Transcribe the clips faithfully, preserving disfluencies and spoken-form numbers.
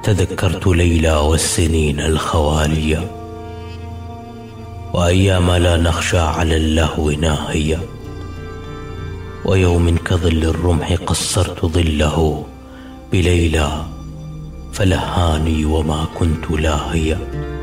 تذكرت ليلى والسنين الخوالية، وأيام لا نخشى على اللهو ناهية، ويوم كظل الرمح قصرت ظله بليلى فلهاني وما كنت لاهية.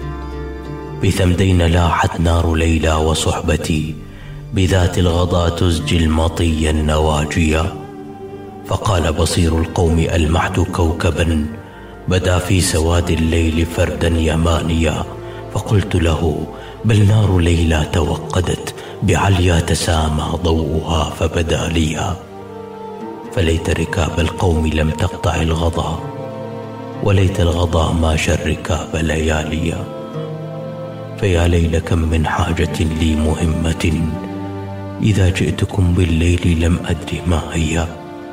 بثمدين لاحت نار ليلى وصحبتي بذات الغضا تزجي المطي النواجيا، فقال بصير القوم ألمحت كوكبا بدا في سواد الليل فردا يمانيا، فقلت له بل نار ليلى توقدت بعليا تسامى ضوءها فبدا ليها، فليت ركاب القوم لم تقطع الغضا، وليت الغضا ماش الركاب لياليا. فيا ليل كم من حاجة لي مهمة إذا جئتكم بالليل لم أدر ما هي،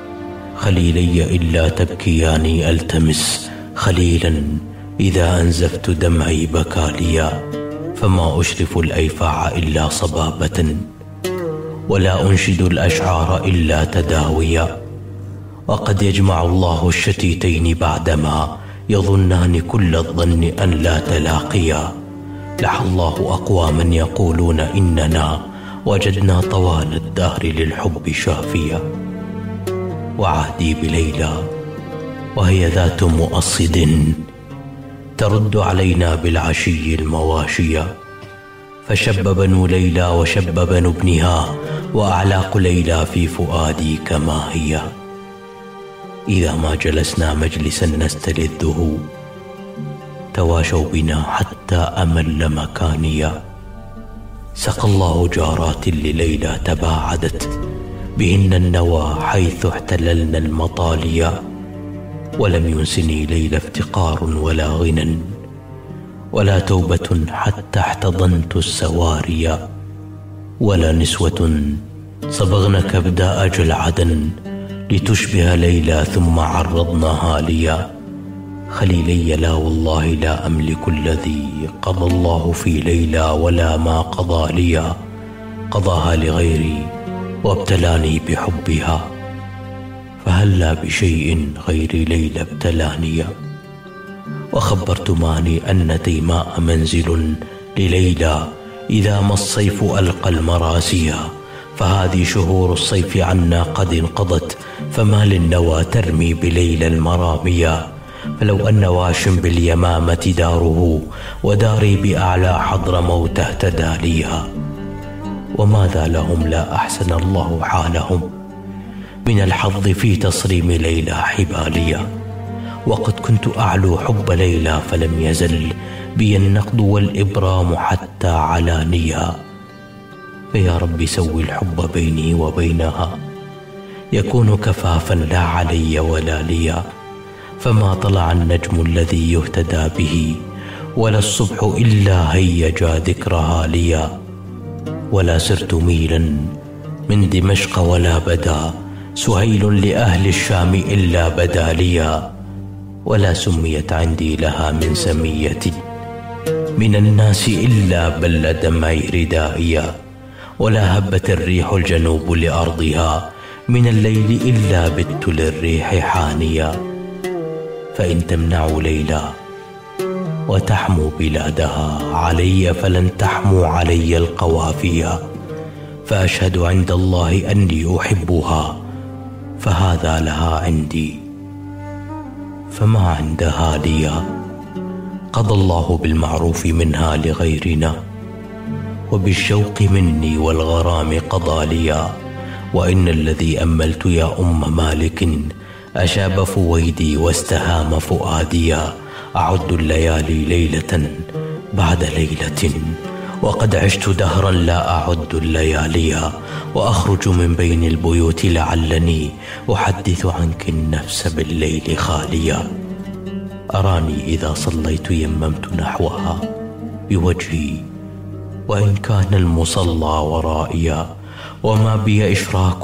خليلي إلا تبكياني ألتمس خليلا إذا أنزفت دمعي بكاليا، فما أشرف الأيفاع إلا صبابة ولا أنشد الأشعار إلا تداويا، وقد يجمع الله الشتيتين بعدما يظنان كل الظن أن لا تلاقيا. لح الله أقواما يقولون إننا وجدنا طوال الدهر للحب شافيا، وعهدي بليلى وهي ذات مؤصد ترد علينا بالعشي المواشية، فشب بنو ليلى وشب بنو ابنها وأعلاق ليلى في فؤادي كما هي. إذا ما جلسنا مجلسا نستلذه تواشوا بنا حتى أمل مكانيا، سقى الله جارات لليلى تباعدت بهن النوى حيث احتللنا المطاليا، ولم ينسني ليلى افتقار ولا غنى ولا توبة حتى احتضنت السواريا، ولا نسوة صبغن كبداء جلعدا لتشبه ليلى ثم عرضناها ليا. خليلي لا والله لا أملك الذي قضى الله في ليلى ولا ما قضى لي، قضاها لغيري وابتلاني بحبها، فهلا بشيء غير ليلى ابتلاني. وخبرت ماني أن تيماء منزل لليلى إذا ما الصيف ألقى المراسيا، فهذه شهور الصيف عنا قد انقضت، فما للنوى ترمي بليلى المراميا. فلو أن واش باليمامة داره وداري بأعلى حضر موت اهتدى ليها، وماذا لهم لا أحسن الله حالهم من الحظ في تصريم ليلى حباليا. وقد كنت أعلو حب ليلى فلم يزل بي النقد والإبرام حتى علانيا، فيا رب سوي الحب بيني وبينها يكون كفافا لا علي ولا ليا. فما طلع النجم الذي يهتدى به ولا الصبح إلا هيجا ذكرها ليا، ولا سرت ميلا من دمشق ولا بدا سهيل لأهل الشام إلا بدا ليا، ولا سميت عندي لها من سمية من الناس إلا بل دمعي ردائيا، ولا هبت الريح الجنوب لأرضها من الليل إلا بت للريح حانيا. فإن تمنعوا ليلى وتحموا بلادها علي فلن تحموا علي القوافيا، فأشهد عند الله أني أحبها فهذا لها عندي فما عندها لي. قضى الله بالمعروف منها لغيرنا وبالشوق مني والغرام قضى لي، وإن الذي أملت يا أم مالك أشاب فويدي واستهام فؤاديا. أعد الليالي ليلة بعد ليلة وقد عشت دهرا لا أعد الليالي، وأخرج من بين البيوت لعلني أحدث عنك النفس بالليل خاليا. أراني إذا صليت يممت نحوها بوجهي وإن كان المصلى ورائيا، وما بي إشراك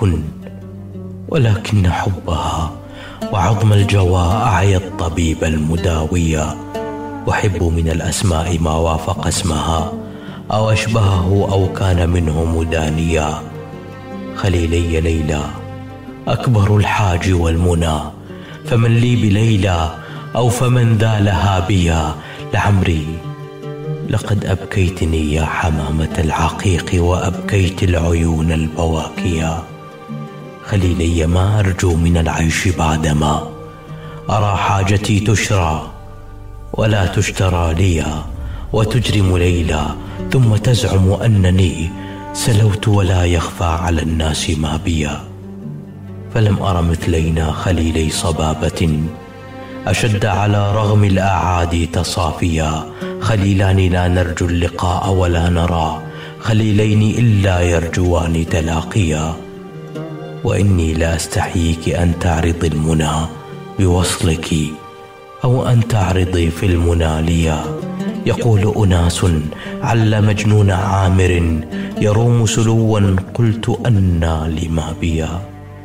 ولكن حبها وعظم الجوى أعيا الطبيب المداويا. أحب من الأسماء ما وافق اسمها أو أشبهه أو كان منه مدانيا. خليلي ليلى أكبر الحاج والمنى، فمن لي بليلى أو فمن ذا لها بيا لعمري لقد أبكيتني يا حمامة العقيق وأبكيت العيون البواكيا. خليلي ما أرجو من العيش بعدما أرى حاجتي تشرى ولا تشترى لي، وتجرم ليلى ثم تزعم أنني سلوت ولا يخفى على الناس ما بيا. فلم أر مثلينا خليلي صبابة أشد على رغم الأعادي تصافيا. خليلان لا نرجو اللقاء ولا نرى خليلين إلا يرجوان تلاقيا. وإني لا أستحييك أن تعرضي المنى بوصلك أو أن تعرضي في المنى ليا. يقول أناس عل مجنون عامر يروم سلوا قلت أنى لما بيا.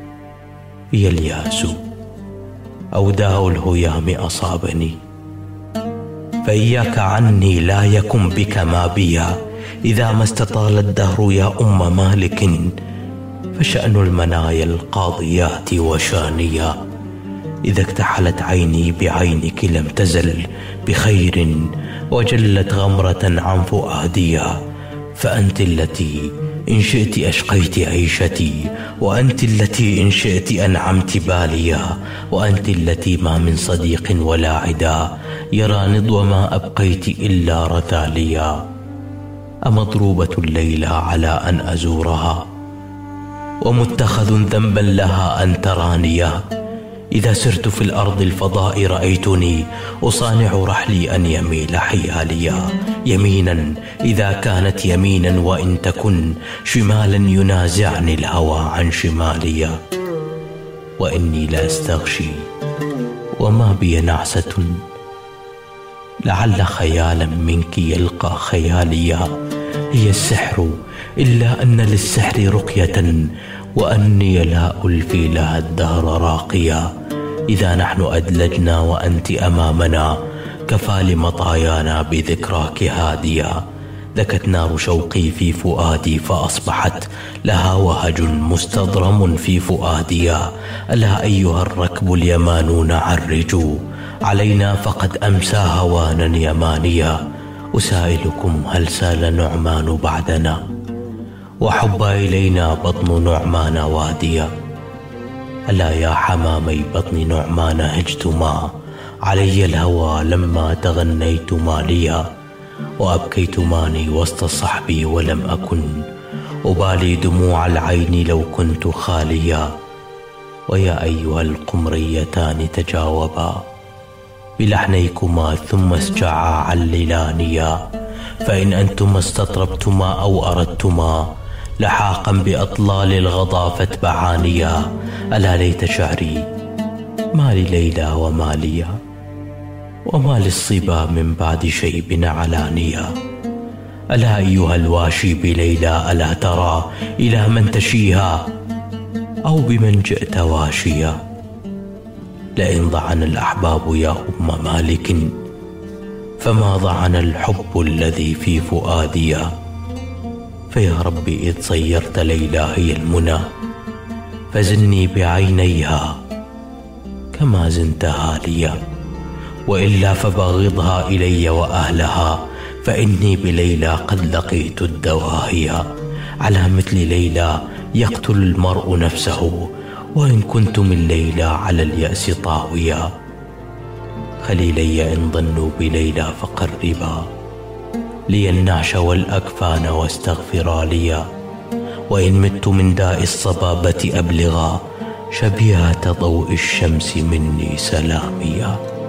بي الياس أو داء الهيام أصابني فإياك عني لا يكن بك ما بيا. إذا ما استطال الدهر يا أم مالك فشأن المنايا القاضيات وشانيا. إذا اكتحلت عيني بعينك لم تزل بخير وجلت غمرة عن فؤاديا. فأنت التي إن شئت أشقيت عيشتي، وأنت التي إن شئت أنعمت باليا، وأنت التي ما من صديق ولا عدا يرى نضو ما أبقيت إلا رثاليا. أمضروبة الليلى على أن أزورها ومتخذ ذنبا لها أن ترانيا. إذا سرت في الأرض الفضاء رأيتني أصانع رحلي أن يميل حياليا. يمينا إذا كانت يمينا وإن تكن شمالا ينازعني الهوى عن شماليا. وإني لا أستغشي وما بي نعسة لعل خيالا منك يلقى خياليا. هي السحر إلا أن للسحر رقية وأني لا ألفي لها الدهر راقيا. إذا نحن أدلجنا وأنت أمامنا كفى لمطايانا بذكراك هاديا. ذكت نار شوقي في فؤادي فأصبحت لها وهج مستضرم في فؤاديا. ألا أيها الركب اليمانون عرجوا علينا فقد أمسى هوانا يمانيا. أسائلكم هل سال نعمان بعدنا وحب إلينا بطن نعمان واديا. ألا يا حمامي بطن نعمان هجتما علي الهوى لما تغنيتما ليا. وأبكيتماني وسط صحبي ولم أكن أبالي دموع العين لو كنت خاليا. ويا أيها القمريتان تجاوبا بلحنيكما ثم اسجعا عللانيا. فإن أنتما استطربتما أو أردتما لحاقا بأطلال الغضا فاتبعانيا. ألا ليت شعري ما لليلى وما ليا وما للصبا من بعد شيب علانيا. ألا أيها الواشي بليلى ألا ترى إلى من تشيها أو بمن جئت واشيا. لئن ضعن الأحباب يا أم مالك فما ضعن الحب الذي في فؤاديا. فيا رب إذ صيرت ليلى هي المنى فزني بعينيها كما زنتها لي. وإلا فباغضها إلي وأهلها فإني بليلى قد لقيت الدواهيا. على مثل ليلى يقتل المرء نفسه وإن كنت من ليلى على اليأس طاويا. خليلي إن ظنوا بليلى فقربا لي النعش والأكفان واستغفرا لي. وإن مت من داء الصبابة أبلغا شبيهة ضوء الشمس مني سلاميا.